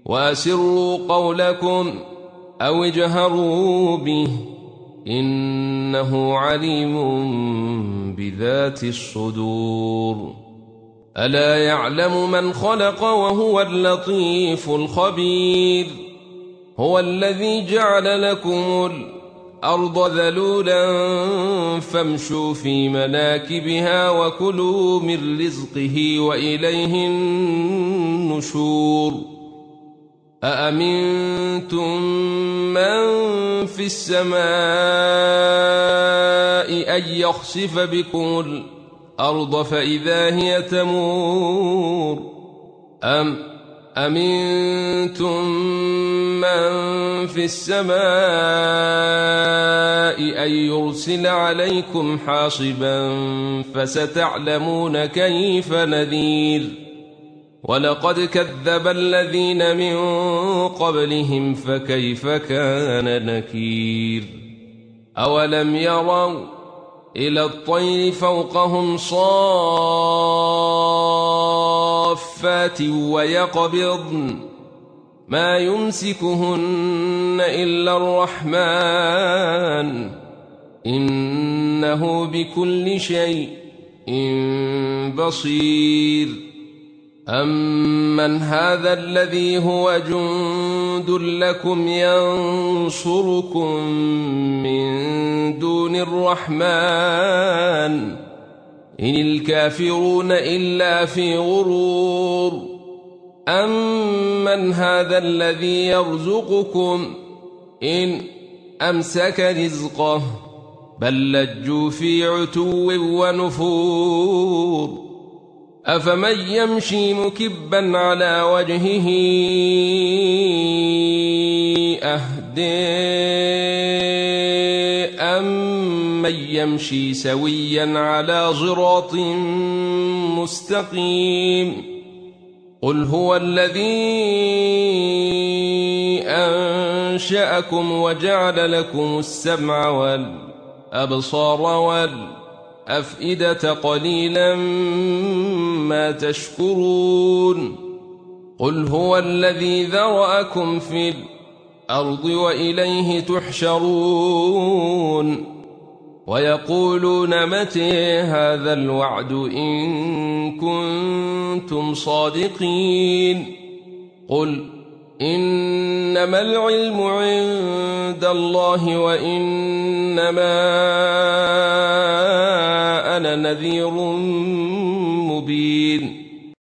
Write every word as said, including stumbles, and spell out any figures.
وأسروا قولكم أو اجهروا به إنه عليم بذات الصدور. ألا يعلم من خلق وهو اللطيف الخبير. هو الذي جعل لكم الأرض ذلولا فامشوا في مناكبها وكلوا من رزقه وإليه النشور. أأمنتم من في السماء أن يخسف بكم الأرض فإذا هي تمور أم أمنتم من في السماء أن يرسل عليكم حاصبا فستعلمون كيف نذير. ولقد كذب الذين من قبلهم فكيف كان نكير. أولم يروا إلى الطير فوقهم صافات ويقبضن ما يمسكهن إلا الرحمن إنه بكل شيء بصير. أمن هذا الذي هو جند لكم ينصركم من دون الرحمن إن الكافرون إلا في غرور. أمن هذا الذي يرزقكم إن أمسك رزقه بل لجوا في عتو ونفور. أفمن يمشي مكبا على وجهه أهدى أمن يمشي سويا على صراط مستقيم. قل هو الذي أنشأكم وجعل لكم السمع والأبصار والأفئدة قليلا ما تشكرون. قل هو الذي ذرأكم في الأرض وإليه تحشرون. ويقولون متى هذا الوعد إن كنتم صادقين. قل إنما العلم عند الله وإنما أنا نذير